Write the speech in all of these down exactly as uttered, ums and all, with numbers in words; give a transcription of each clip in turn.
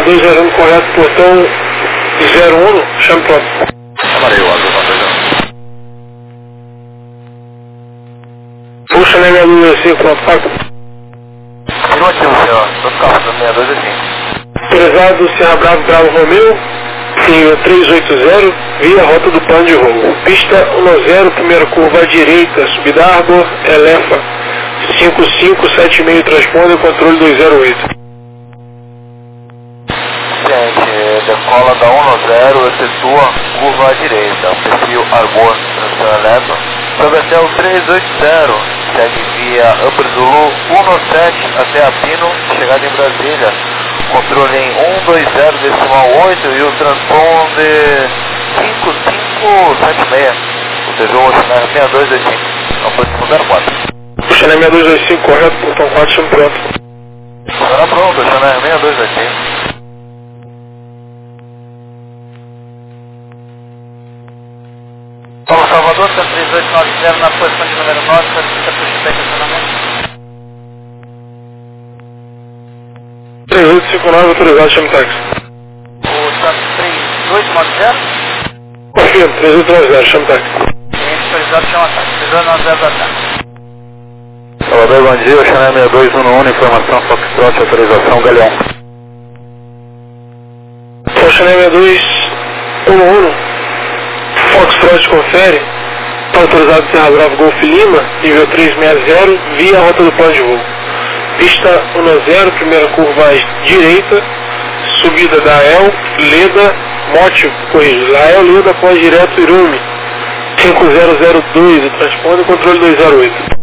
dois zero um correto, portão zero um, chame pronto. Amarelo, azul, azul. Puxa na minha dois cinco, pronto, pago. Afirmativo, senhor. Todo carro do sessenta e dois cinco. Autorizado Serra Bravo, Bravo Romeu, nível trezentos e oitenta, via rota do plano de voo. Pista um zero, primeira curva à direita, subida Arbor, Elefa, cinco cinco sete seis, transponder, controle dois zero oito. Gente, decola da um zero, efetua curva à direita, perfil Arbor, transição elétrica. Sobe até o trezentos e oitenta, segue via Upper Zulu um sete até a Pino, chegada em Brasília. Controle em um dois zero decimal oito e o transponder cinco cinco sete seis. Utilizou o Chanel sessenta e dois vinte e cinco, não foi zero quatro. Chanel sessenta e dois vinte e cinco, correto, portão quatro, chame pronto. Será pronto, Chanel sessenta e dois vinte e cinco. Paulo Salvador, cento e três oito nove zero, na posição de número nove, solicita puxa de estacionamento. três oito cinco nove, autorizado, chame táxi. O Santos três oito nove zero. Confirmo, três oito nove zero, chame táxi. Cliente autorizado, chama táxi. três oito nove zero da táxi. Salvador, bom dia, Chanel sessenta e dois um um, informação Foxtrot, autorização Galeão. Sou Chanel sessenta e dois um um, Foxtrot confere, está autorizado Serra Bravo Golf Lima, nível trezentos e sessenta, via rota do plano de voo. Pista um zero, primeira curva à direita, subida da El, Leda, Mote, corrige, Lael, Leda, pós direto, Irume, cinco zero zero dois, o transponder, controle dois zero oito.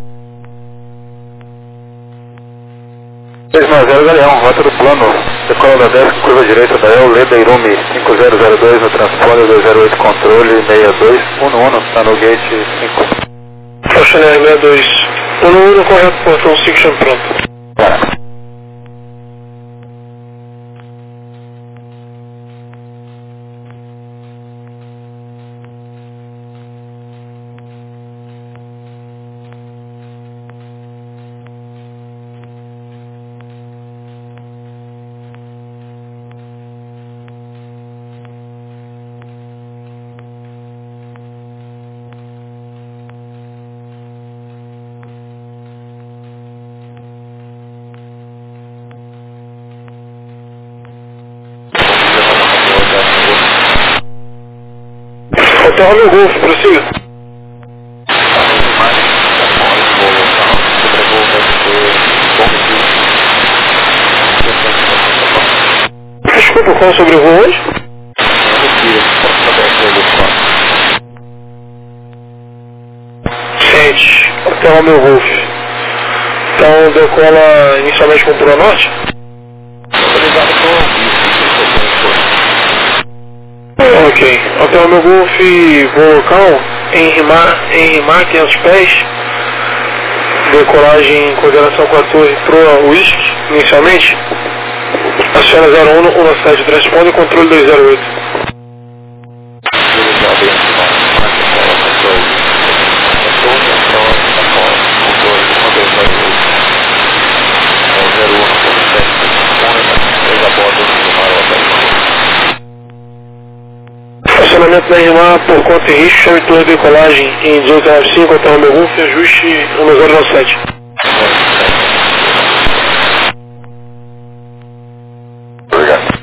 três nove zero Galeão, rota do plano, decola da dez, curva direita da El, Leda, Irume, cinco zero zero dois, no transponder dois zero oito, controle sessenta e dois um um, está no gate cinco. Sou Chanel sessenta e dois um um, correto, portão cinco, chame pronto. Para. Hotel Romeo Golf, prossiga. Desculpa, qual sobre o voo hoje? Sente, Hotel Romeo Golf. Então decola inicialmente com o Pro Norte? Ok, Hotel Romeo Golf, voo local, em Rimar, em Rimar, quinhentos pés, decolagem em coordenação com a torre Pro Whisky, inicialmente, aciona zero um um sete, transponder, controle dois zero oito. Estacionamento da Rimar por conta e risco, chame torre de decolagem em dezoito nove cinco, Hotel Romeo Golf, ajuste um zero sete. Obrigado.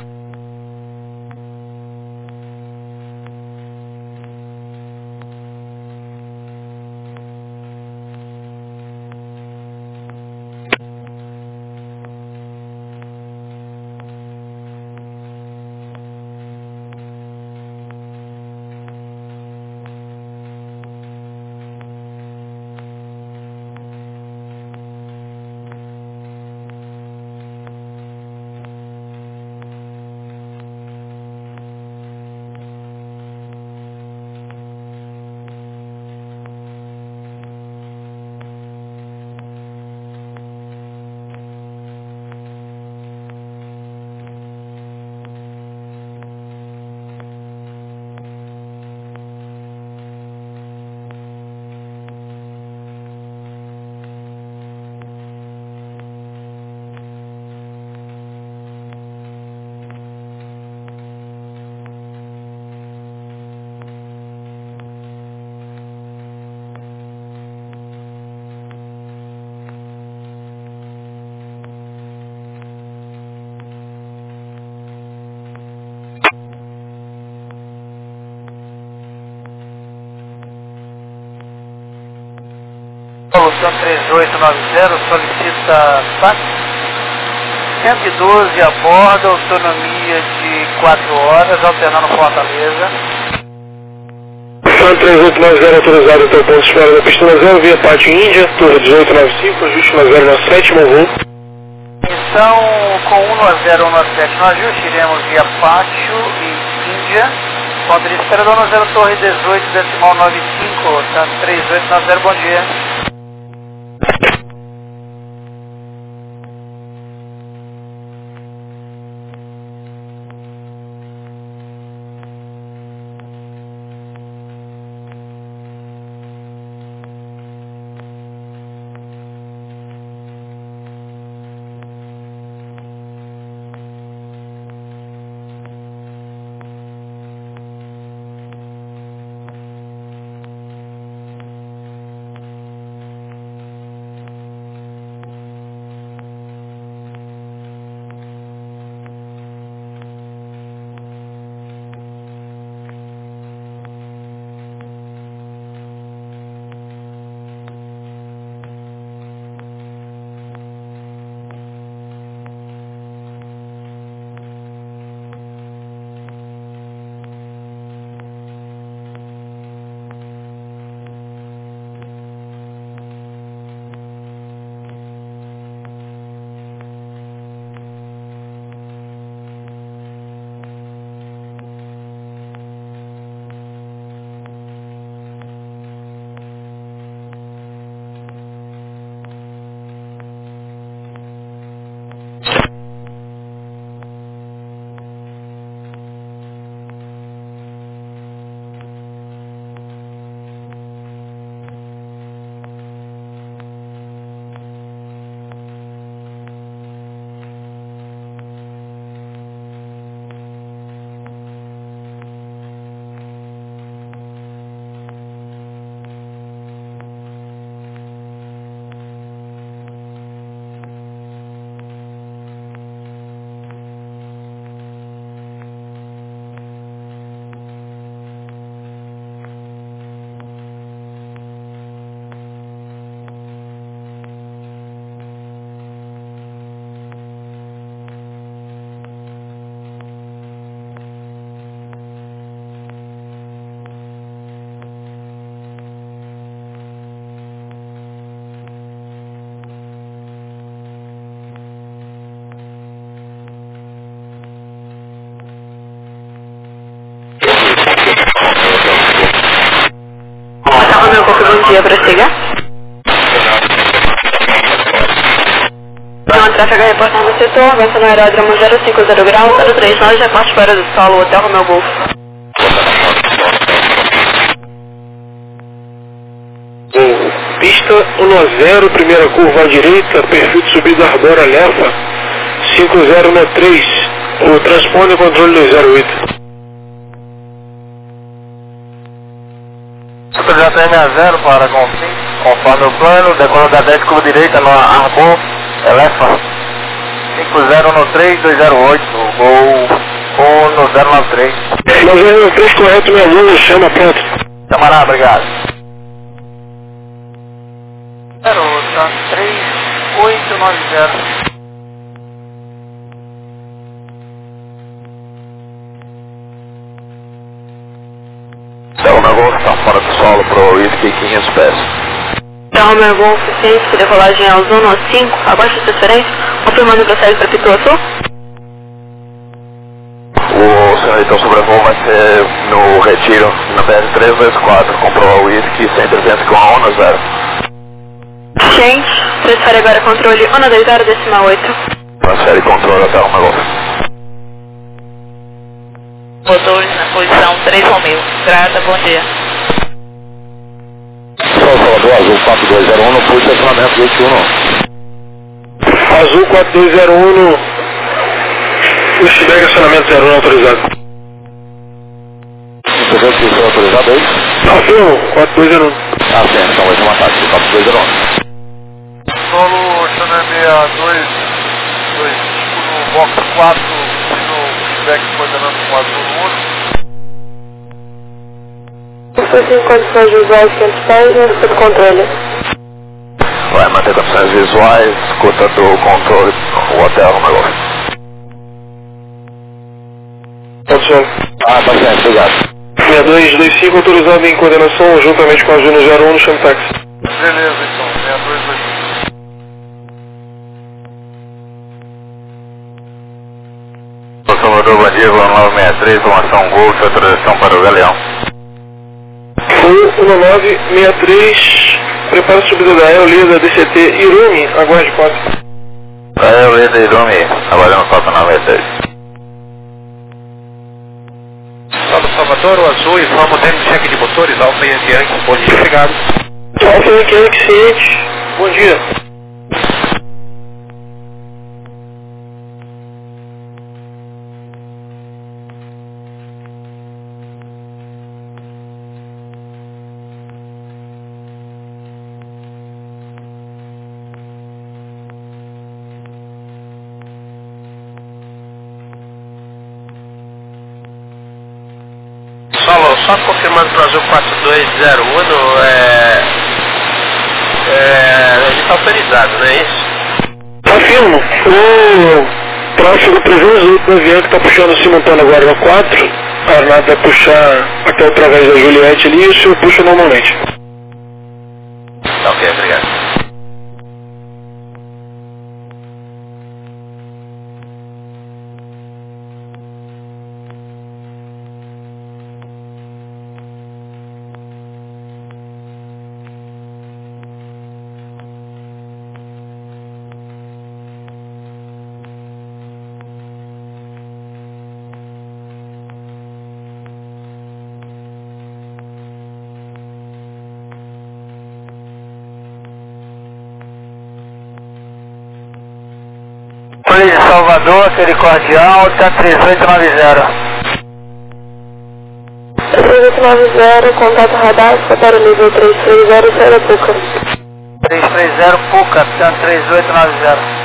Solução três oito nove zero, solicita táxi. cento e doze a bordo, autonomia de quatro horas, alternando Fortaleza. Sun três oito nove zero autorizado até o ponto de espera da pista zero, via Pátio Índia, turno dezoito noventa e cinco, ajuste na zero nove sete, bom voo. Então, com um nove zero um nove sete no ajuste, iremos via Pátio e Índia. Ponto de espera do um zero Torre dezoito, decimal noventa e cinco, Sun três oito nove zero, bom dia. Bom dia, prossiga. Não, tráfego reportando no setor, avança no aeródromo zero cinco zero grau, zero três nove, já parte fora do solo, Hotel Romeu Golf. Pista um zero, primeira curva à direita, perfil de subida Arbora Lefa, cinco zero um três, o transponder controle dois zero oito. Projeto M A zero para Confim, conforme o plano, decola da dez curva direita no Arbor Elefa, cinco zero um três dois zero oito, voo um zero nove três. nove zero nove três, correto, meu aluno, chama, pronto. Camarada, obrigado. Garota, três oito nove zero. Delta Golf está fora do solo pro Whisky quinhentos pés. Então, meu Golf ciente, decolagem ao Zona cinco, abaixo de transferência, confirmando o processo para Pituaçu. O senhor sobrevoo vai ser no retiro, na B R três dois quatro, comprou o Whisky cem trezentos com a ONA zero. Gente, transfere agora controle ONA dois zero decimal oito. Transfere controle até o Golf. Motores na posição três Romeu. Grata, bom dia. Sol Salvador, Azul quatro dois zero um, no pulso de estacionamento vinte e um. Azul quatro dois zero um no Westberg, acionamento zero um autorizado. Você viu que foi autorizado aí? Não, foi quatro dois zero um. Ah, sim, então vai ser uma táxi, quatro dois zero um. Solo sessenta e dois, dois cinco no box quatro, no feedback coordenando com azul no olho. Estou em condições de usar os quinhentos pés, mas sob controle. vai manter condições visuais, escuta do controle, o hotel, o negócio. Pode ser. Ah, paciente, obrigado. seis dois dois cinco autorizado em coordenação juntamente com a Juno zero um no chão de táxi. Beleza, então, seis dois dois cinco. Salvador, bom dia, voo nove seis três, informação Golf, autorização para o Galeão. Voo um nove seis três, prepara a subida da Eolida D C T Irumi, aguarde quatro. É, o líder Irumi, trabalhando quatro nove seis três. Salvador, o azul, informa o tempo de cheque de motores, Alfa e Yankee, bom dia, chegado. Alfa e Yankee, ciente, bom dia. Solo, só confirmando para o azul quatro dois zero um, é... é... ele está autorizado, não é isso? Afirmo, o tráfego trezentos do avião que está puxando simultâneo agora no quatro, a Arnaldo vai puxar até através da Juliette ali e o senhor puxa normalmente. Tá ok, obrigado. Colégio Salvador, aquele cordial, tá três oito nove zero. três oito nove zero, contato radar, para o nível três três zero, Serra Puca. três três zero Puca, tá três oito nove zero.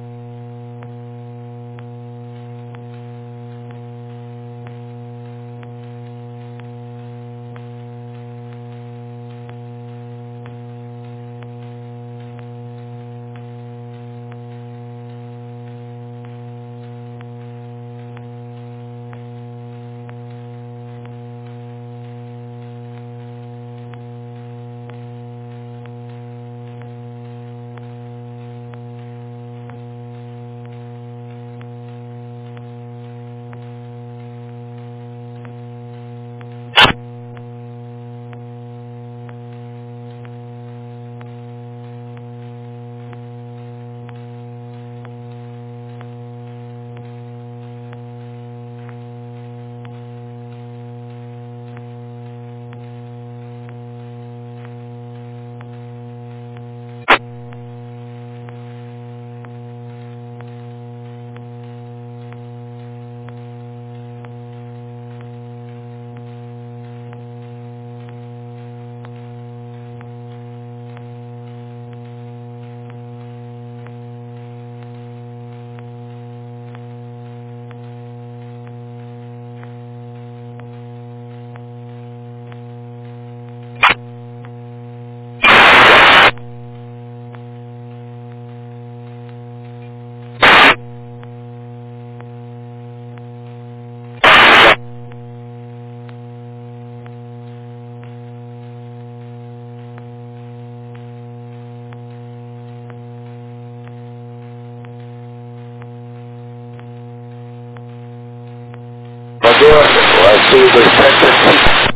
Salvador, azul dois sete cinco.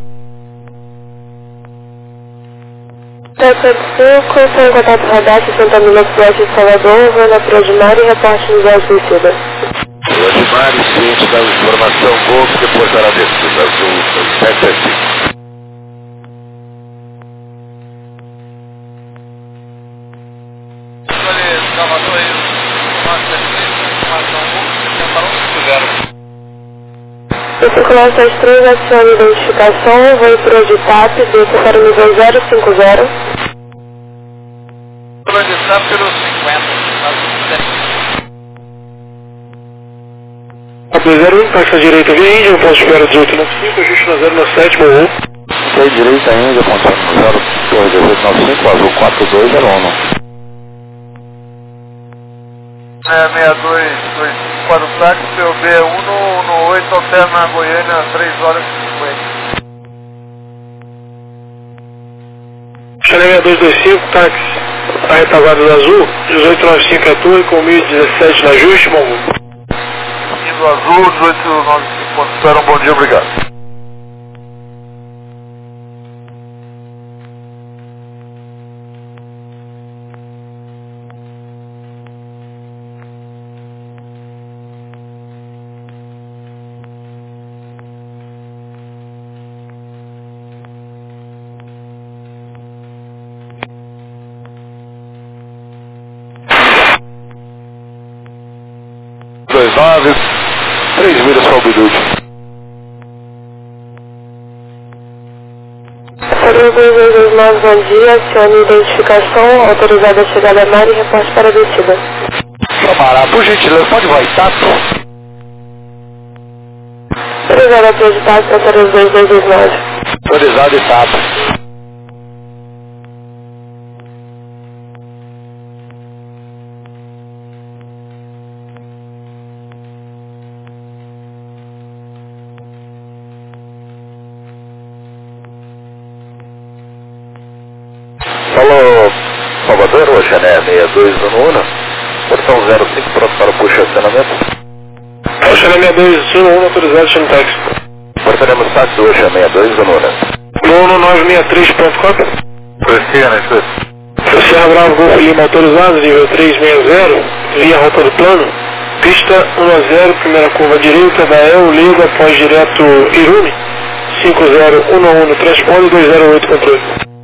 sete sete cinco, tem contato radar, sessenta minutos oeste de Salvador, vou na Prodimar e reparte no Zé Suicida. Prodimar e ciente da informação Golf, depois da descida, azul dois sete cinco. Salvador, informação cinco zero. O circular sete três, acione identificação, voo para o D TAP, desça para o nível zero cinco zero. Organizar pelo cinquenta, A dois zero um, taxa direita via Índia, ponto de espera dezoito noventa e cinco, ajuste na zero nove sete, voo. Sei direita ainda, contato no zero, torre dezoito noventa e cinco, azul quatro dois zero um. É, seis dois dois cinco para o táxi, P O B um no oito, alterna Goiânia, três horas e cinquenta. Chanel seis dois dois cinco, táxi, a retaguarda do Azul, dezoito nove cinco é tua e com mil e dezessete no ajuste, Mongo. Indo Azul, dezoito nove cinco, espera um bom dia, obrigado. dois nove, três milhas para o Bidude. Seria dois dois dois nove, bom dia, acione identificação, autorizada a chegada a mar e reporte para a descida. Camará, por gentileza, pode voltar? Autorizada a acreditar, Santarém dois dois dois nove. Autorizado e etapa. Falou, Salvador, o Chanel seis dois um um, portão zero cinco, pronto para o puxo acionamento. O Chanel seis dois um um, autorizado, chama táxi. Portaremos táxi hoje, seis dois um um. Nono nove seis três, ponto com. Prossiga, né, escuta. Serra Bravo, Golfo Lima, autorizado, nível trezentos e sessenta, via rota do plano. Pista um a zero, primeira curva direita, da E L, liga, após direto Irune. cinco zero um um no transponder, dois zero oito controle.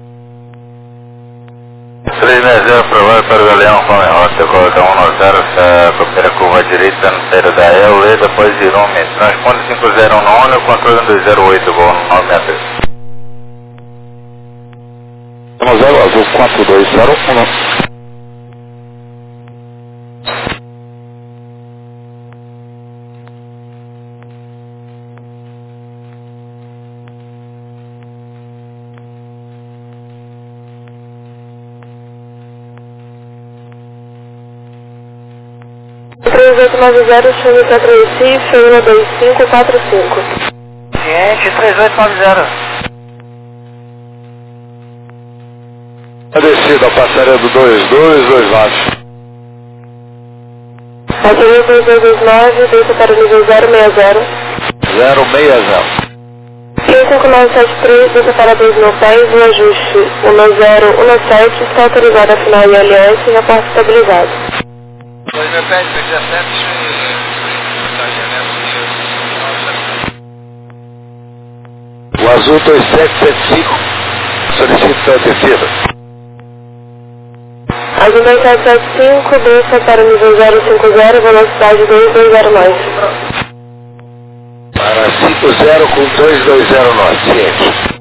três seis zero, provável para o Galeão, com a rota, coloca um a zero, primeira curva direita, no saída da E L, depois Irune. Transponder cinco zero um um, controle dois zero oito, voo nove seis três. zero azul quatro dois zero um. três oito nove zero, chame para Recife, um dois cinco quatro cinco. Ciente, três oito nove zero. A descida, passarela do dois dois dois nove. Bateria dois dois dois nove, desça para o nível zero seis zero. zero seis zero. cinco nove sete três, desça para dois mil pés, o ajuste um zero um sete, está autorizado a final I L S e reporte estabilizado. dois mil pés, dezessete, O azul dois sete sete cinco, solicita a descida. Azul dois sete sete cinco, desça para o nível zero cinco zero, velocidade dois dois zero nove. Para cinco zero com dois dois zero nove, ciente.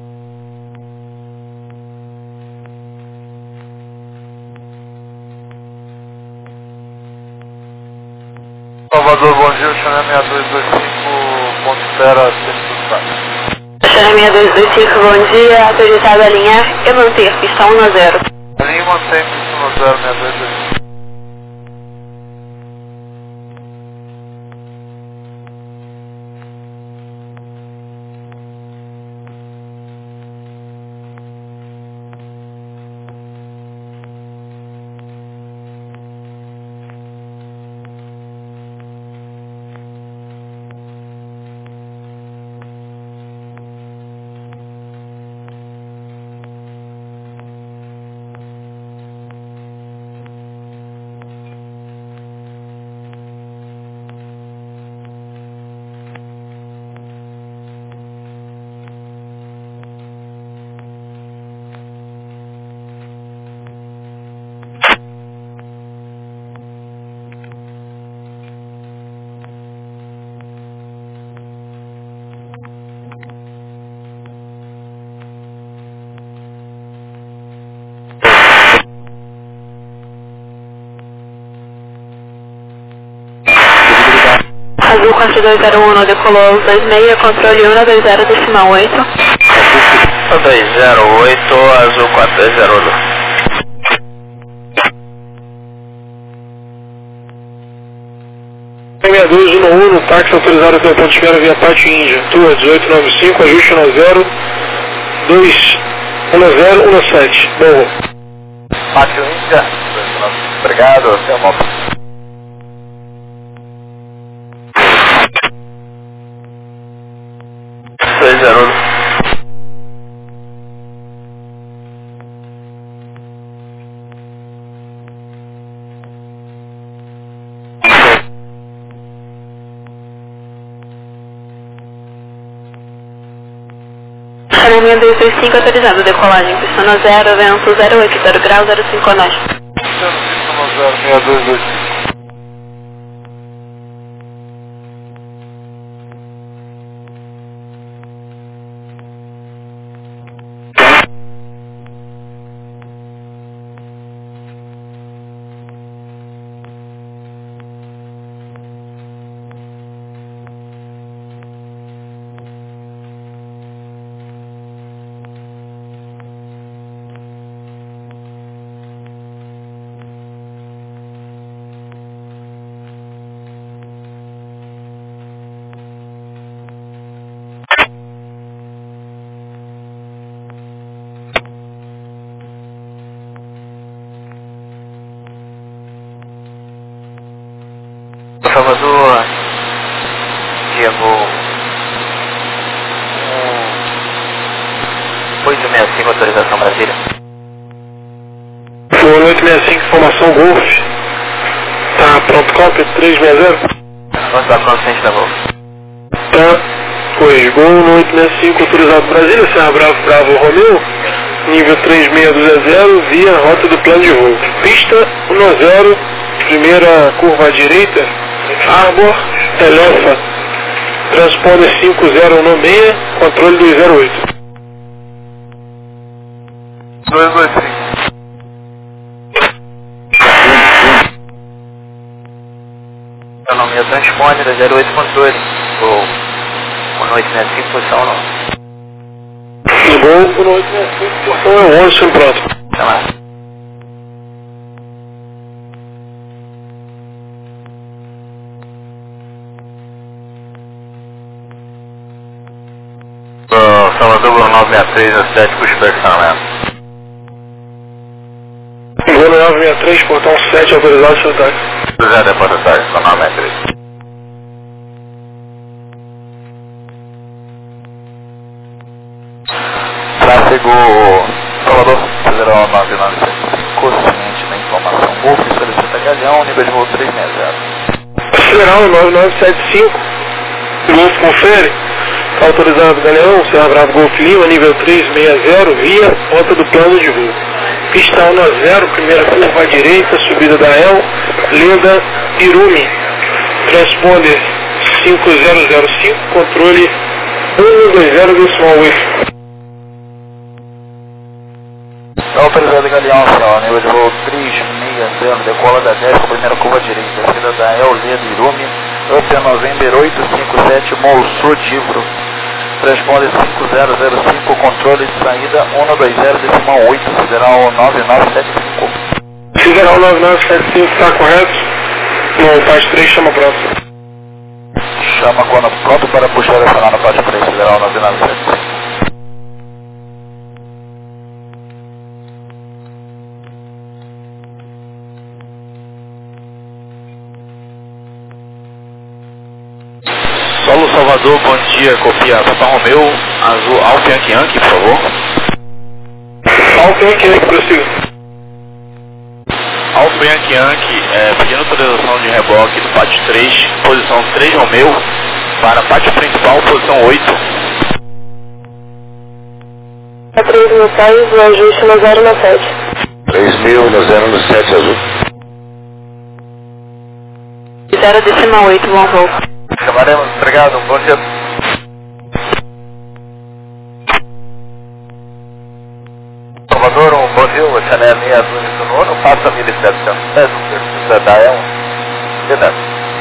Salvador, bom dia, o Chanel seis dois dois cinco, ponto espera, centro do táxi. Chanel seis dois dois cinco, bom dia, autorizado a alinhar e manter pista um a zero. Alinha e mantém pista um a zero, seis dois dois cinco. Azul quatro dois zero um, decolou dois seis, controle um dois zero decimal oito. dois zero oito, azul quatro dois zero um. táxi autorizado pelo ponto de espera via Pátio Índia. Tour dezoito noventa e cinco, ajuste um zero dois um zero um sete. Bom. Pátio Índia. Obrigado, até uma. seis zero. Academia dois dois cinco autorizado, decolagem, pista no zero, vento zero oito, zero grau, zero cinco a nós. zero seis dois dois. Salvador, Diego, oito seis cinco, autorização Brasília. Boa noite, sessenta e cinco, informação Golf. Tá pronto, cópia, três seis zero. Nós está pronto, ciente da Golf. Tá, pois, Gol no oito seis cinco, autorizado Brasília, Serra Bravo, Bravo, Romeu. Nível três seis dois zero, via rota do plano de voo. Pista um zero, primeira curva à direita. Arbor, Telefa, transponder cinco zero um seis, controle dois zero oito. dois dois cinco. Economia transponder, zero oito controle. Ou noite sessenta e cinco, posição não. Gol, oito seis cinco, portão é onze, sempre pronto. Tá lá. Salvador nove seis três, a sete, puxa personamento. Gol no nove seis três, portão sete, autorizado seu táxi. José da Porta Táxi, com nove seis três. Tráfego Salvador, Federal nove nove sete cinco, ciente da informação Golf, solicita Galeão, nível de voo três seis zero. Federal nove nove sete cinco, Golf confere. Autorizado Galeão, Serra Bravo Golf Lima, nível três seis zero, via rota do plano de voo. Pista um zero, primeira curva à direita, subida da El, Leda, Irumi. Transponder cinco zero zero cinco, controle um dois zero decimal oito. Autorizado Galeão, senhor, nível de voo três seis zero, decola da dez, com a primeira curva à direita, subida da El, Leda, Irumi, Up November oito cinco sete, Moussu, Divro. Transponder cinco zero zero cinco, controle de saída um dois zero decimal oito, Federal nove nove sete cinco. Federal nove nove sete cinco está correto? No parte três, chama pronto. Chama quando pronto para puxar essa lá na parte três, Federal nove nove sete cinco. Solo Salvador, bom dia, copia Papa Romeu, azul Alfa Yankee Yankee, por favor. Alfa Yankee Yankee, prossiga. Alfa Yankee Yankee, é, pedindo autorização de reboque do pátio três, posição três Romeu, para pátio principal, posição oito. É três mil seis, o ajuste no zero no sete. três mil no zero no sete, azul. zero decimal oito, bom voo. Chamaremos, obrigado, bom dia. Salvador, um bom dia, você é meia azul do nono, passa mil e setecentos pés, precisa dar é um pedaço.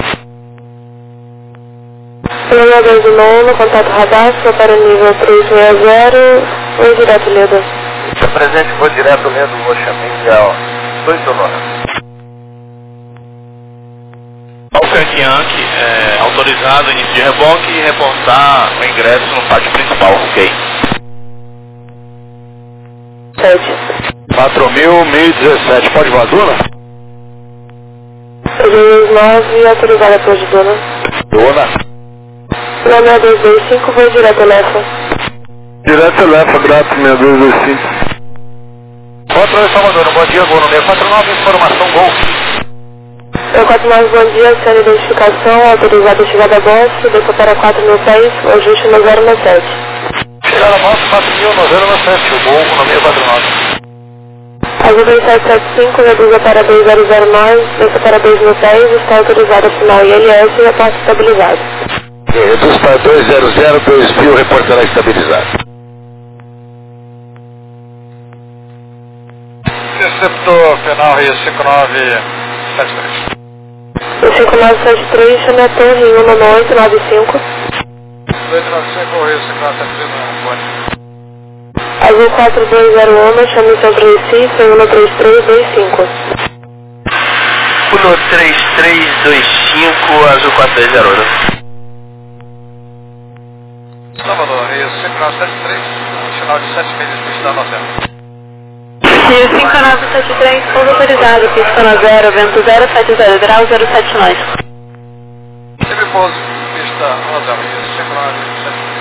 Plano dois de nono, contato radar, para o nível três seis zero, vou direto Leda. Se presente, vou direto lendo, vou chamar dois do nono. Alfa Yankee Yankee, é, Autorizado início de reboque e reportar o ingresso no pátio principal, ok? sete. quatro mil, mil e dezessete, pode voar Duna? seis nove, autorizada para de Duna. Duna. seis dois dois cinco, vou direto telefone. Direto telefone, grato, seis dois dois cinco. Controle Salvador, bom dia, Gol no seis quatro nove, informação Gol. seis quatro nove, bom dia, sem identificação, autorizada a chegada a bordo, desça para quatro mil pés, ajuste no zero um sete. Chegada a bordo, quatro mil, no zero um sete, o Gol no seis quatro nove. Azul dois sete sete cinco, reduza para dois zero zero nove, desça para dois mil pés, está autorizada a final I L S e reporte estabilizado. Reduz para dois zero zero, dois mil, reportará estabilizado. Receptor final Rio cinco nove sete três. cinco nove sete três, chame a torre em um nove oito nove cinco. dois nove cinco Rio cinco nove sete três, não pode. Azul quatro dois zero um, chame o centro Recife em um três três dois cinco. um três três dois cinco, Azul quatro dois zero um. Salvador, Rio cinco nove sete três, final de sete milhas para estar no hotel. Rio cinco nove sete três, pouso autorizado, pista na zero, vento zero sete zero, grau zero sete nove. Sempre pouso, pista no hotel, Rio cinco nove sete três.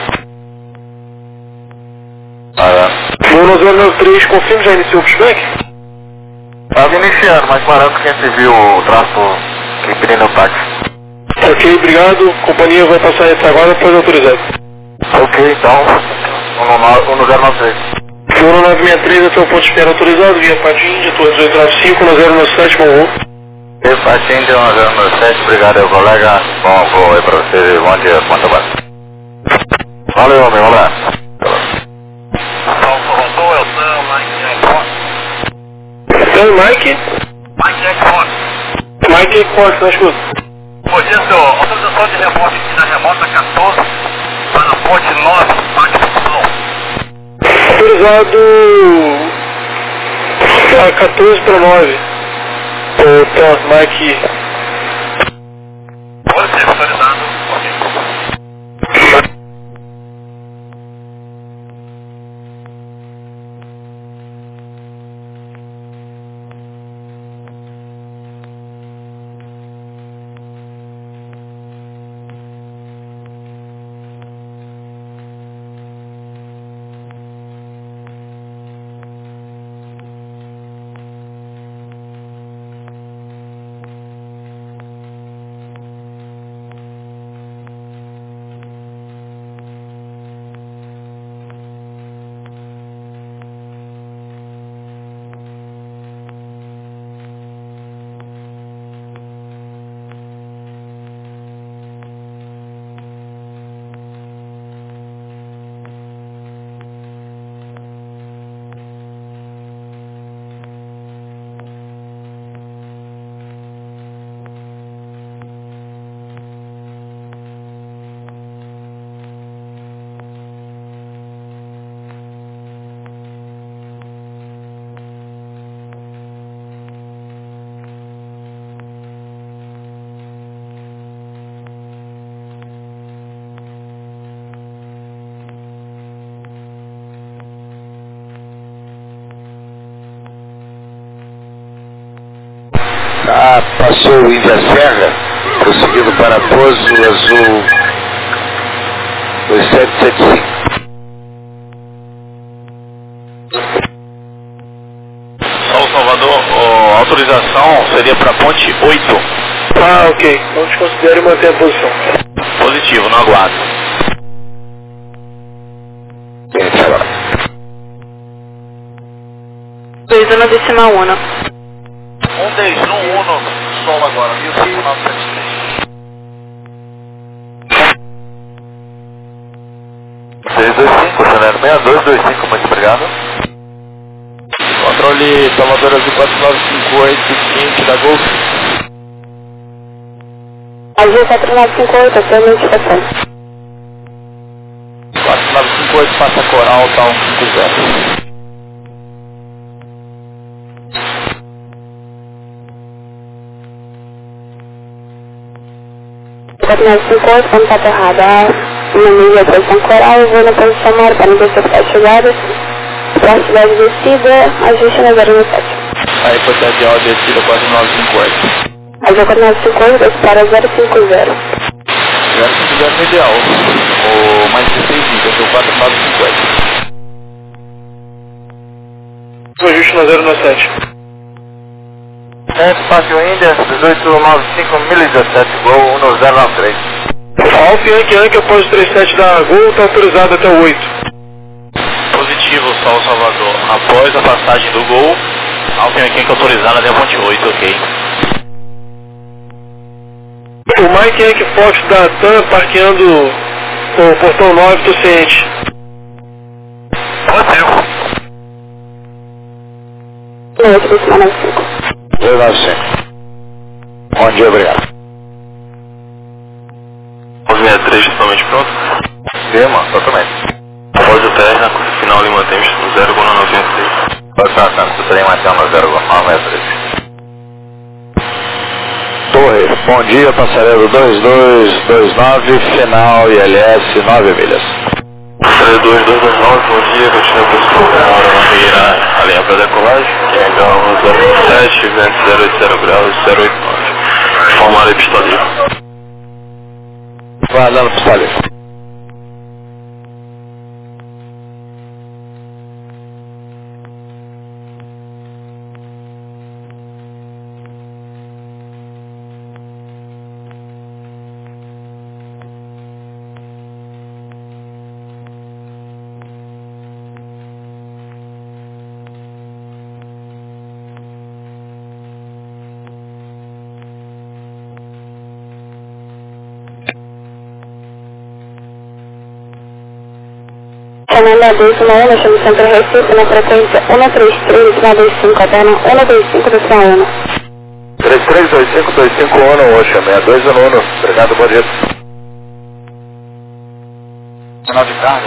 Luna zero nove três, confirma, já iniciou o pushback? Estava iniciando, mas parando que a gente viu o tráfego que pedindo o táxi. Ok, obrigado. Companhia vai passar a retaguarda após autorizado. Ok, então, um no zero nove três. Luna nove seis três até o ponto de espera autorizado, via Pátio Índia, Torre dezoito nove cinco, no zero nove sete, bom voo. E Pátio Índia, um zero nove sete, obrigado aí, colega. Bom voo aí pra você, bom dia, quanto vai. Valeu, homem, um abraço. Salvador, é o Sam, Mike Airport. Então, Mike? Mike Airport. Mike Airport, não escuta. Bom dia, senhor. Autorização de rebote aqui na remota quatorze para a ponte nove, pátio principal. Autorizado a quatorze para nove. Então, Mike. Pode ser autorizado. Ok. Ah, passou o Índia Serra, prosseguindo para Pouso Azul dois sete sete cinco. Só o Salvador, a autorização seria para a ponte oito. Ah, ok. Então desconsidere manter a posição. Positivo, não aguardo. Bem, tchau. dois um decimal um. um dez um um, sol agora, Rio cinco nove sete três. seis dois cinco, Janero seis dois dois cinco, muito obrigado. Controle Salvador Azul quatro nove cinco oito, quinze da Golf. Azul quatro nove cinco oito, até a notificação. quatro nove cinco oito, passa coral, tá um cinco zero. quatro nove cinco oito, contato radar, inimigo a posição coral, vou na posição maior para interceptar a chegada, velocidade descida, ajuste na zero sete. Aí, potencial descida quatro nove cinco oito. Azul quatro nove cinco oito, para zero cinco zero. zero cinco zero no ideal, o mais dezesseis milhas, o quatro nove cinco oito. Ajuste na zero sete. É, espaço Índia, dezoito nove cinco milhas dezessete, Gol um zero nove três. Alfa Yankee Yankee após o trinta e sete da Gol, está autorizado até o oito. Positivo, Sol Salvador. Após a passagem do Gol, Alfa Yankee Yankee autorizado até a ponte oito, ok. O Mike Yankee Fox da TAM parqueando o portão nove do ciente. Positivo. Noite, dois nove cinco. dois nove cinco. Bom dia, obrigado. onze sessenta e três totalmente pronto. Firma, totalmente. Após o terra, final Lima Temos zero Gol noventa e seis. Pode estar sendo, você teria mais no zero nove três. Torre, bom dia, passarelo dois dois dois nove, final I L S nove milhas. Passarelo dois dois dois nove, bom dia, continua posição na hora na Rigueira, a linha para decolagem, que é H zero vinte e sete, vento zero oito zero graus, zero oito nove. Formulário pistoleiro. Vai dando pistoleiro. Canal dois um um, chamo Centro Recife, na frequência um três três dois cinco, até na um dois cinco do Ciano. três três dois cinco dois cinco um, Oxa, seis dois um um. Obrigado, bom dia. Canal de carga.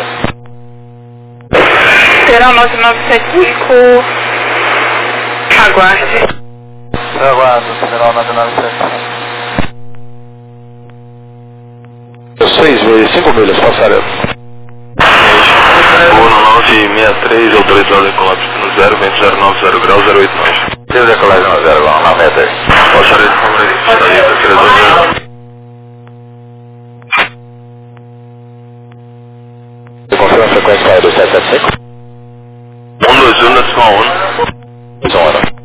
Será nove nove sete cinco. Aguarde. Aguardo, Federal nove nove sete cinco. seis milhas, cinco milhas, passarelo. Gol no nove seis três, autorizado a decolar no zero, vento zero nove zero graus, zero oito nove. Teve decolagem no zero nove três. Passarelo de Palmeiras, estaria para três dois zero. Você confirma a frequência para dois sete sete cinco? um dois um, decimal um. Isso, um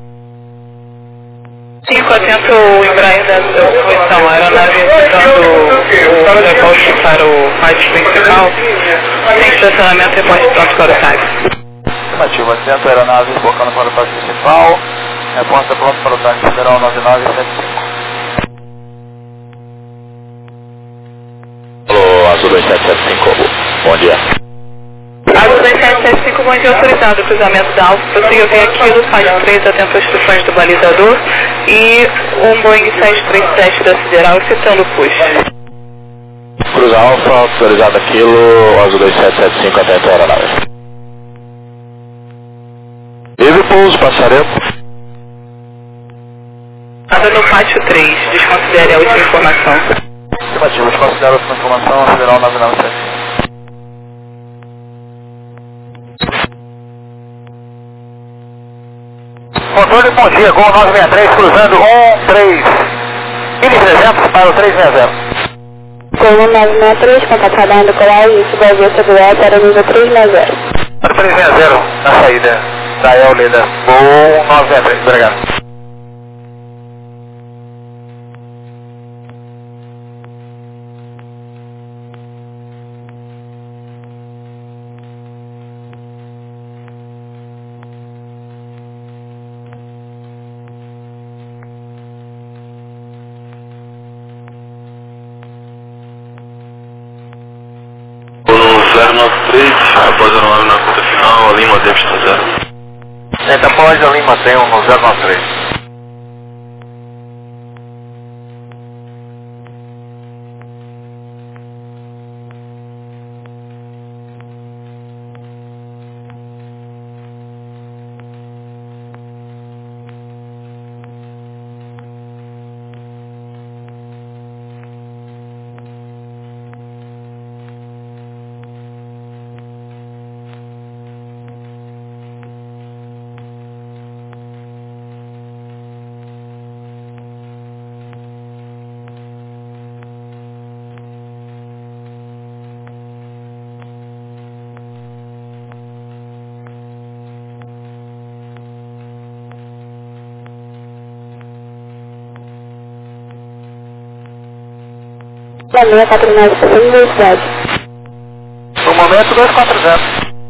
cinco atento o Embraer da posição, a aeronave usando o depósito para o rádio principal, sem estacionamento e posto pronto para o táxi. Afirmativo, atento, aeronave focando para o táxi principal, reposta pronto para o táxi Federal nove nove sete cinco. Alô, Azul dois sete sete cinco, bom dia. Azul dois sete sete cinco, bom dia, autorizado, cruzamento da Alfa, prossiga vem aquilo, faz três, atento às instruções do balizador e um Boeing sete três sete da Sideral, citando o push. Cruza Alfa, autorizado aquilo, Azul dois sete sete cinco, atento à aeronave. Livre pouso, passarelo. Nada no pátio três, desconsidere a última informação. Afirmativo, desconsidera a última informação, Federal nove nove sete cinco. Controle, bom dia, Gol nove seis três, cruzando um três mil e trezentos para o três seis zero. Gol nove seis três, contato radar do colégio, isso vai ver sobre o para o nível três seis zero. Para o três seis zero, na saída da Eolida. Gol nove seis três, obrigado. zero nove três, após a nove na conta final, a Lima deve estar zero. Senta após a Lima tem um no zero nove três. Lima quatro nove, estação de velocidade. No momento, dois quatro zero.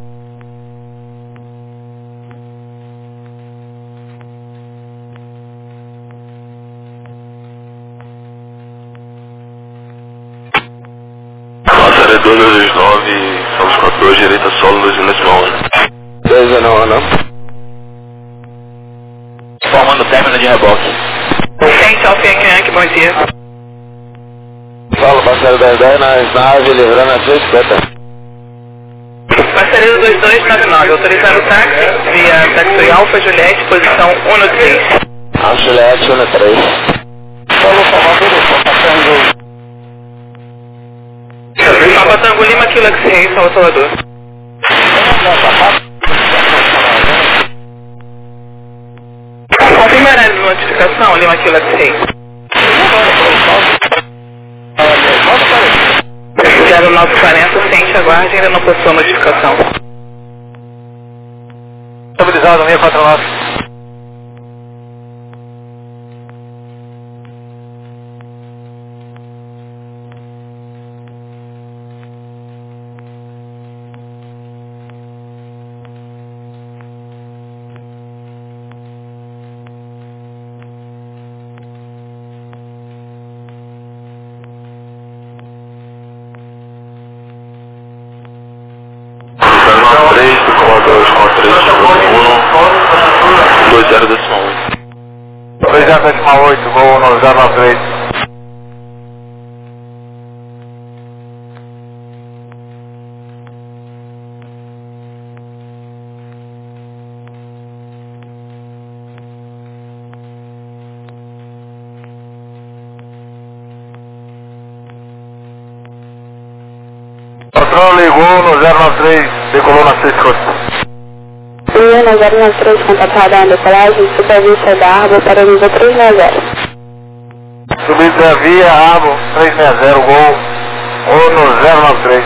Passaré dois dois nove, São quatro, direita solo, dois décima um. dois não, não. Formando término de reboque. Gente, Alfa Yankee, bom dia. Solo, parceiro dez dez, nas naves, livrando a seis cinquenta. Parceria dois dois nove nove, autorizar o táxi via Taxi Alfa Juliette, posição um no três. A Juliette, um no três. Solo, Salvador, Papatango. Papatango Lima, Kilo X-Ray, Salvador. Confirma horário de notificação, Lima, Kilo X-Ray. zero nove quarenta, sente, aguarde, ainda não postou notificação. Estabilizado, seis quatro nove. dois zero décima oito. dois zero décima oito, voo no zero nove três. Patrão ligou no zero nove três, decolou na seis cinquenta. Lima zero nove três, contatada a decolagem, supervista da Arbo para o nível três nove zero. Subida da via, Arbo, três seis zero, gol, ou no zero nove três.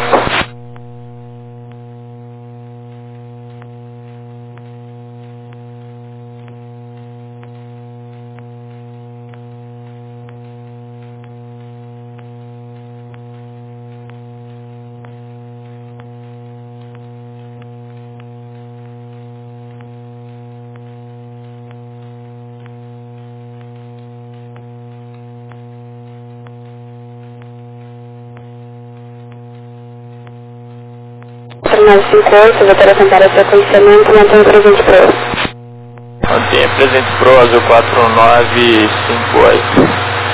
nove cinco oito, vou tentar esse acondicionamento, mantenha presente pro. Mantenha presente pro, azul quatro nove cinco oito.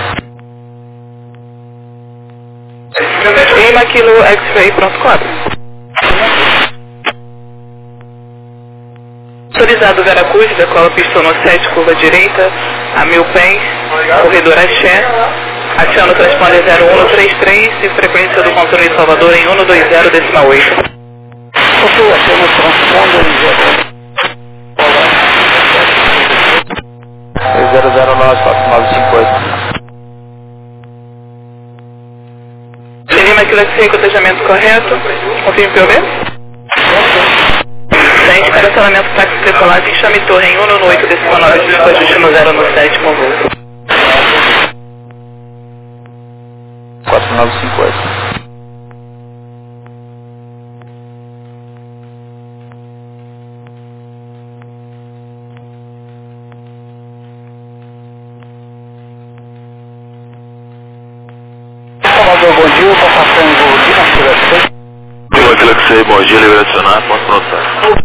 Lima, Kilo X-Ray, pronto, quatro. Autorizado Veracruz, decola pista no sete, curva direita, a mil pés, corredor Axé, aciona o transponder zero um no três três e frequência do controle de Salvador em um no dois zero décima oito. zero zero nove quatro nove cinco oito. Lima, Kilo X-Ray, cotejamento correto, confirme P O B. Sente, cancelamento táxi decolagem, chame torre em um no oito décima nove, ajuste no zero no sete com voo. quatro nove cinco oito. Bom dia, estou passando Lima, Kilo X-Ray. Lima, Kilo X-Ray, bom dia, liberacionar, ponto notar.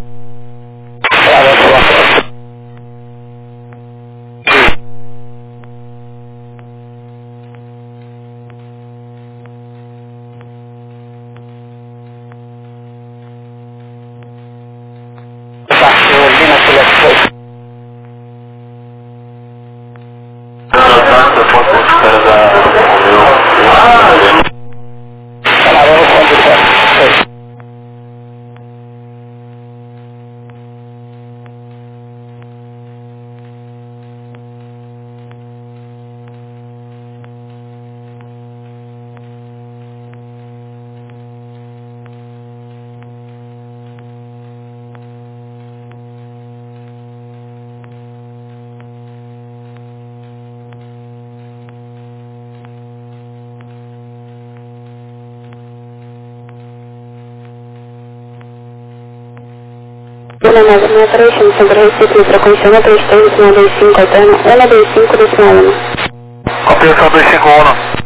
um nove seis três, chama Centro Recife, frequência um três três, decimal dois cinco, alterna um dois cinco, decimal um. Compreensão dois cinco um.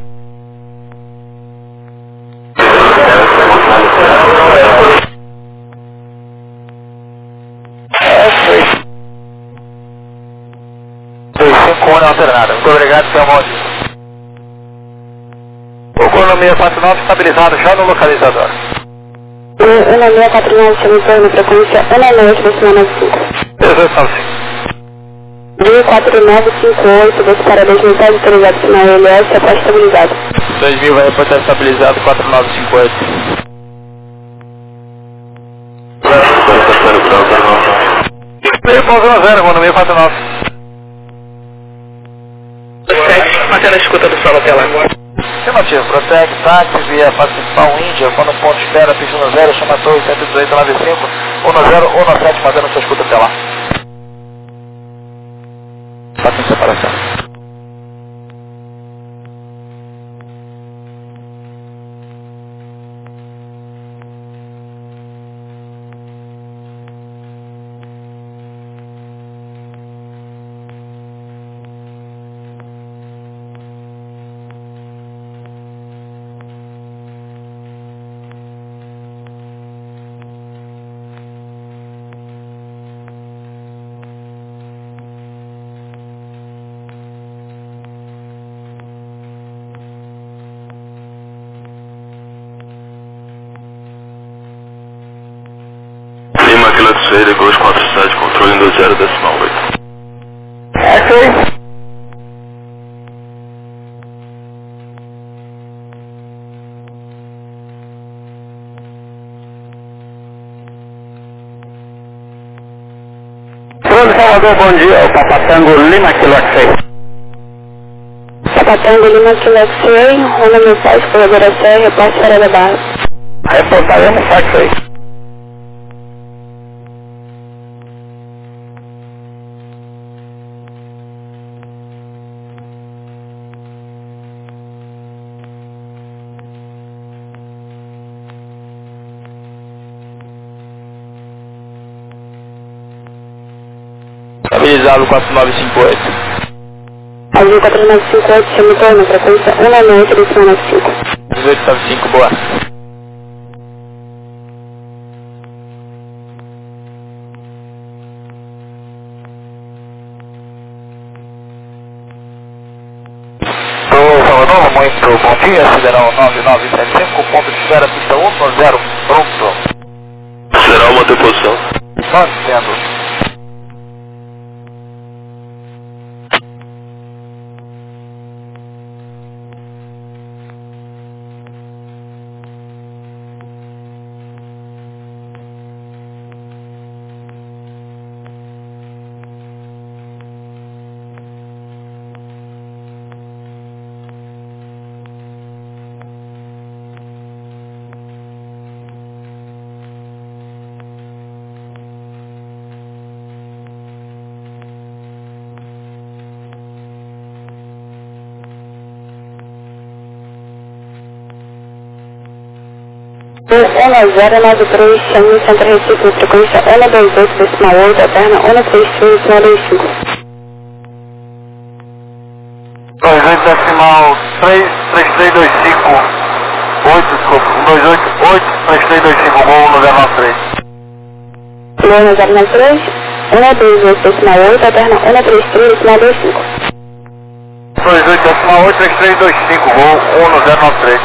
dois cinco um não alternada. Muito obrigado, seu amor. O corno seis quatro nove estabilizado já no localizador. um nove seis quatro nove, chama Centro, frequência um nove oito, decimal nove cinco. dezoito nove cinco. dois quatro nove cinco oito, dois para dois mil, pode autorizado, sinal L S, após estabilizado. dois mil vai reportar estabilizado, quatro nove cinco oito. Meio ponto um zero, mano, seis quatro nove. Mantendo a escuta do solo até lá. Afirmativo, protege, táxi, via Pacifal Índia, quando ponto espera, pedindo zero, chama torre cento e dezoito nove cinco, um zero um sete, mantendo sua escuta até lá. Faça em separação. Lima, Kilo X-Ray, dois quatro sete, controle dois zero, decimal oito. Ok. Salvador, bom dia, o Papatango Lima Kilo X-Ray. Papatango Lima Kilo X-Ray, Ronda mensagem, corredora C R, reporte para da barra. Reportaremos X-Ray. Estabilizado quatro nove cinco oito. Azul quatro nove cinco oito, chama torno, frequência um nove oito, decimal nove cinco. dezoito nove cinco, boa. Ô Salvador, muito bom dia, Sideral nove nove sete cinco, ponto de espera, pista um zero, pronto. Será uma deposição. Só entendo. um zero nove três, chama Centro Recife, frequência um dois oito, decimal oito, alterna um três três, decimal dois cinco. dois oito decimal três três três dois cinco oito, desculpa, um dois oito oito três três dois cinco, gol no zero nove três. um zero nove três, um dois oito, decimal oito, alterna um três três, decimal dois cinco. dois oito decimal oito três três dois cinco, gol um no zero nove três.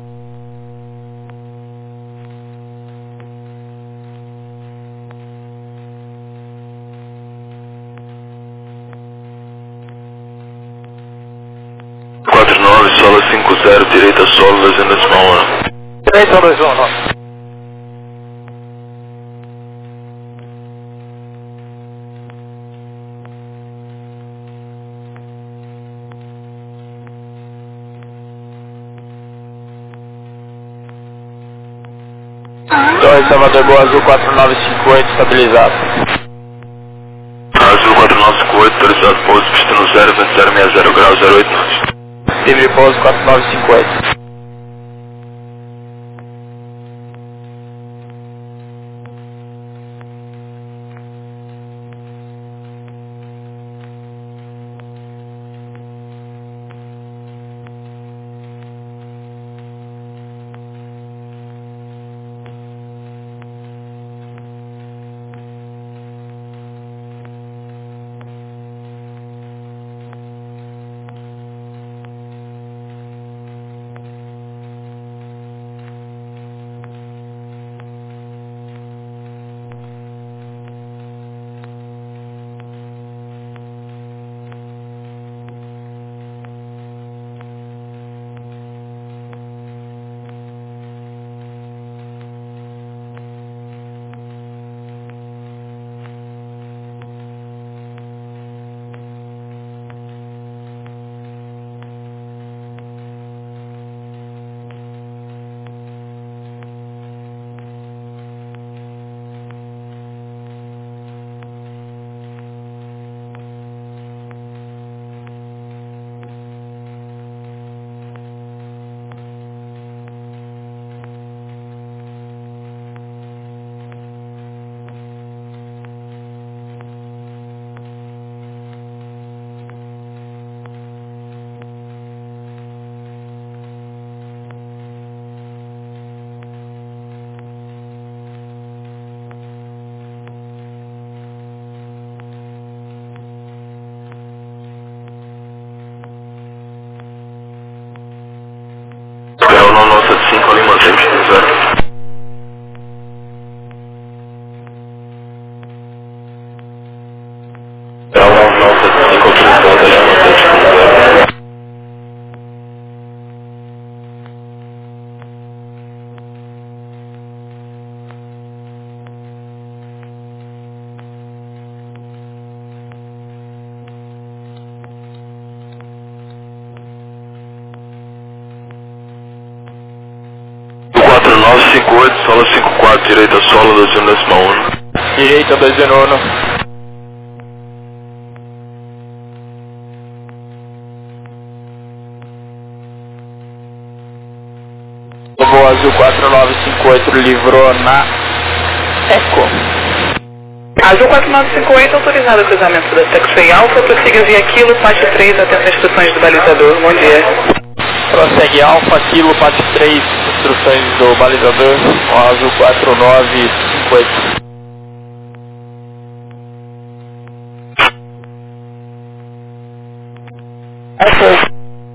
quatro nove, solo cinco zero, direita solo, dois zero decimal um. Direita dois um, não. Torre Salvador Boa Azul quatro nove cinco oito, estabilizado. Azul quatro nove cinco oito, autorizado pouso, pista no zero, vento zero seis zero grau, zero oito nove. Livre pouso quatro nove cinco oito. oito, sola cinco quatro, direita sola dois um décima um. Direita dois um. Globo Azul quatro nove cinco oito livrou na Eco. Azul quatro nove cinco oito, autorizado o cruzamento da Taxway Alfa, prossiga via Kilo, Pátio três, atento às instruções do balizador. Bom dia. Prossegue Alfa, Kilo, Pátio três, instruções do balizador, o Azul quatro nove cinco oito. Eco.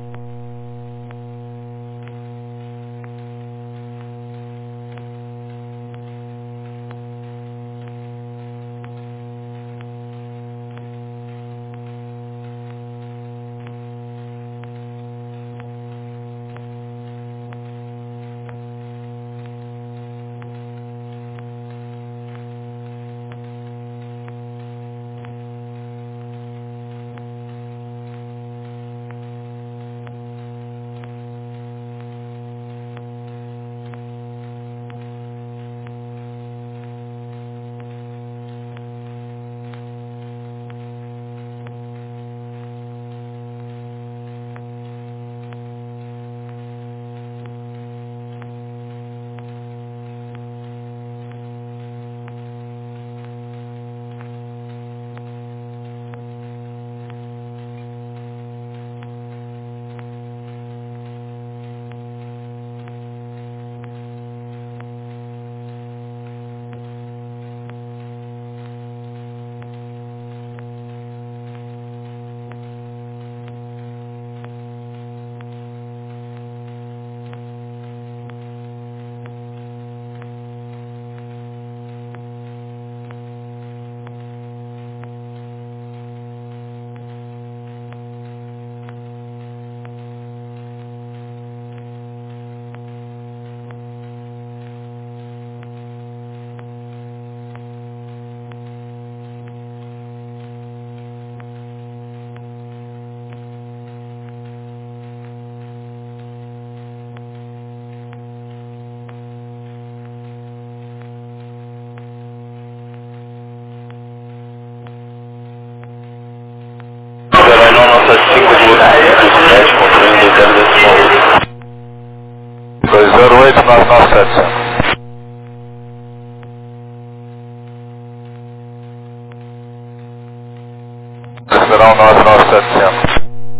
dois zero oito nove nove sete zero. Esperar o nove nove sete zero.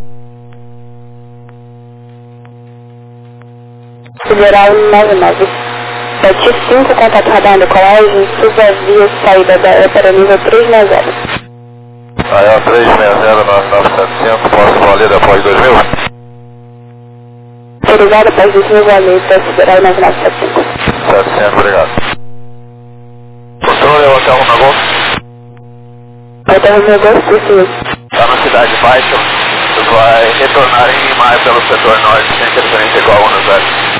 Federal nove nove sete cinco, contato radar no colégio, suba via saída da E para nível três seis zero. Aí, três seis zero nove nove sete cinco, posso valer após dois mil? Autorizado após dois mil, valeta, Federal nove nove sete cinco. setecentos, obrigado. Controle, Hotel Roma Golf. Hotel Roma Golf, sim. Está na Cidade Baixa, vai retornar em maio pelo setor norte, sem interferência igual a Buenos Aires.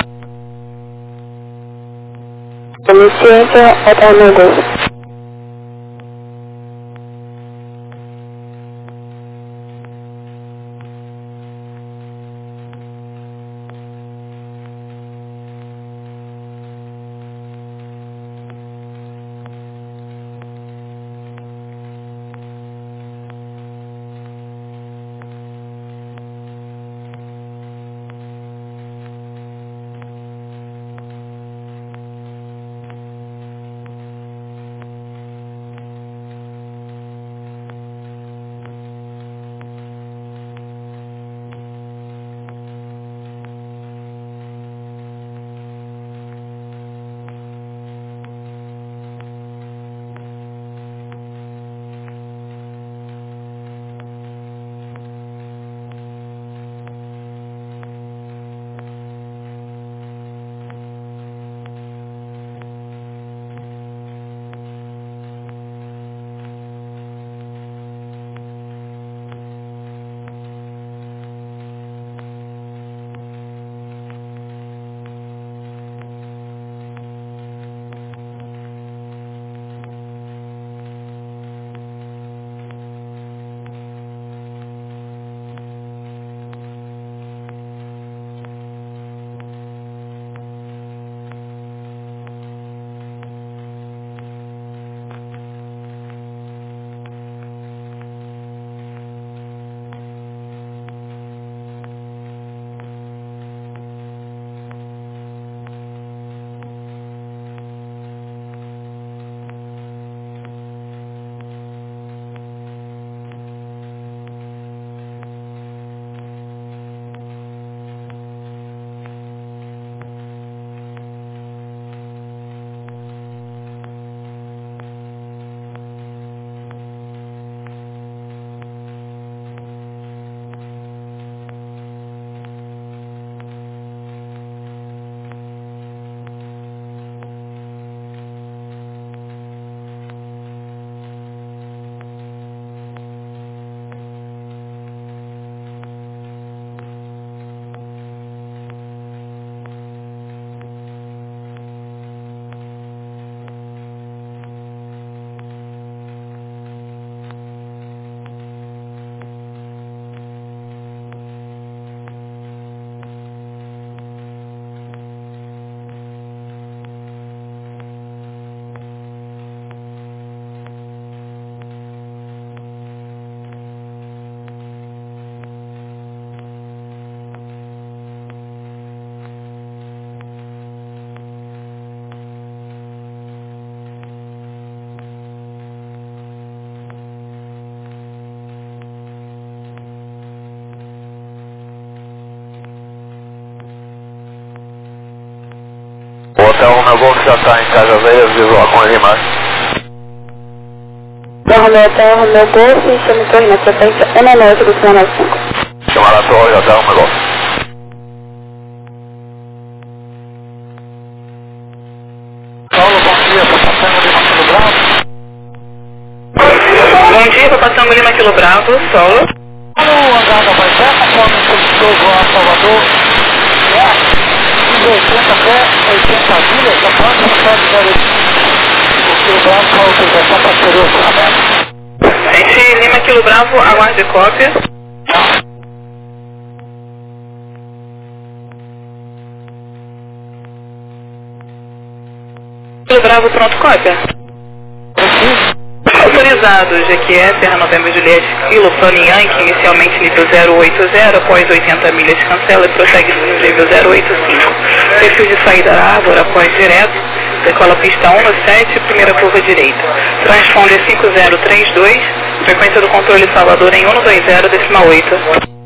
Iniciante, Hotel Roma Golf. já está em Casa Veia, visual com ele mais. Da Romeu até o Romeu Golf e chama Torre na frequência um nove oito do cinco nove cinco. Chamar a Torre até o Romeu Golf. Paulo, bom dia, estou passando Lima Quilo Bravo. Bom dia, estou passando Lima Quilo Bravo, solo. O andar da Baixé, conforme o subsolo a Salvador, é de oitenta até oitenta milhas, a próxima pode dar o Quilo Bravo com a autorização para ser o funcionamento. Gente, Lima Quilo Bravo, aguarde cópia. Quilo Bravo, pronto, cópia. Autorizado, G Q S, Serra Novembro Juliette, Kilo, Plano Yankee, inicialmente nível zero oito zero, após oitenta milhas cancela e prossegue no nível zero oito cinco. Perfil de saída Árvore, após direto, decola pista um no sete, primeira curva direita. Transponder cinco zero três dois, frequência do controle Salvador em um no dois zero, decimal oito.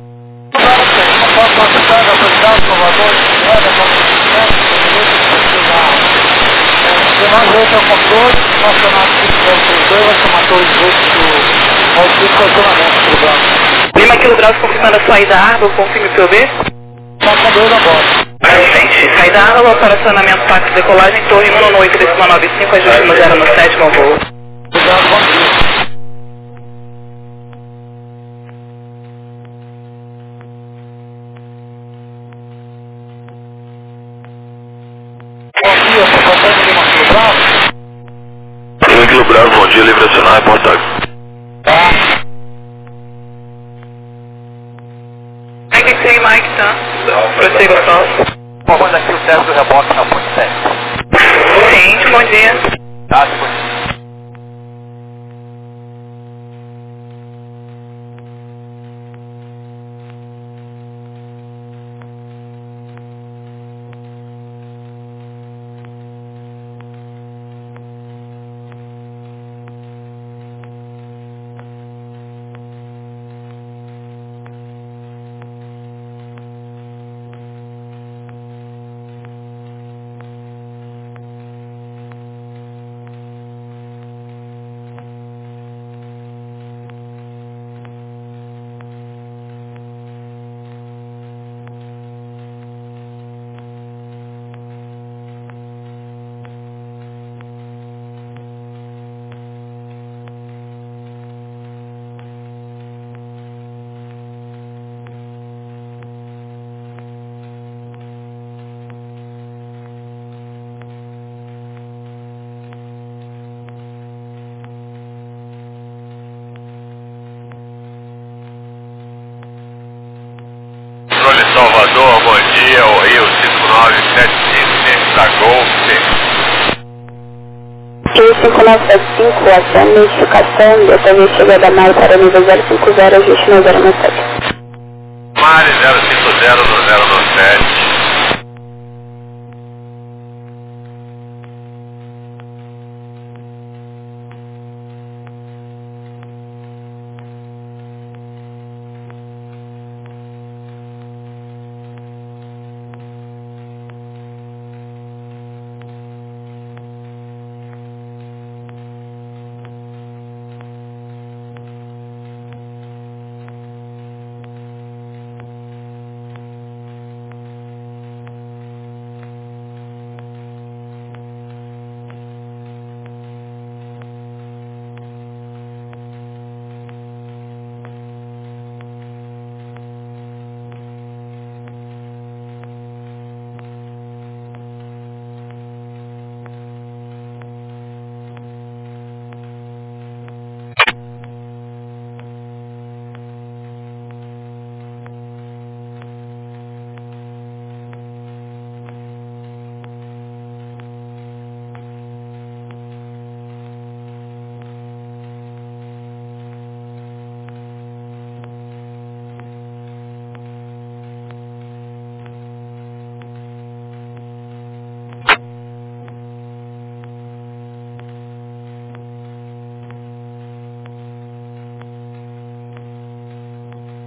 Nós oito é o controle, nacional cinco zero três dois, vai chamar todos os outros ao cinco posicionamento do Bravo. Lima Quilo Bravo confirmando a saída Árvore, confirme o P O B. Está com dois a bordo. Frente, saída Árvore, operacionamento táxi decolagem, torre um no oito, decimal nove cinco, ajuste no zero no sétimo voo. Obrigado, bom dia. Bom dia, estou passando Lima Quilo Bravo. Lima Quilo Bravo, bom dia, livre acionar, reportagem. Tá. Mike, tem Mike, tá? Prossiga só. Comando aqui o teste do reboque na ponte sete. Sim, bom dia. Tá, bom dia. Salvador, bom dia, o Rio cinco nove sete cinco, da Golf. Rio cinco nove sete cinco, ação notificação, depois chegada mais para nível zero cinco zero, ajuste no zero no sete.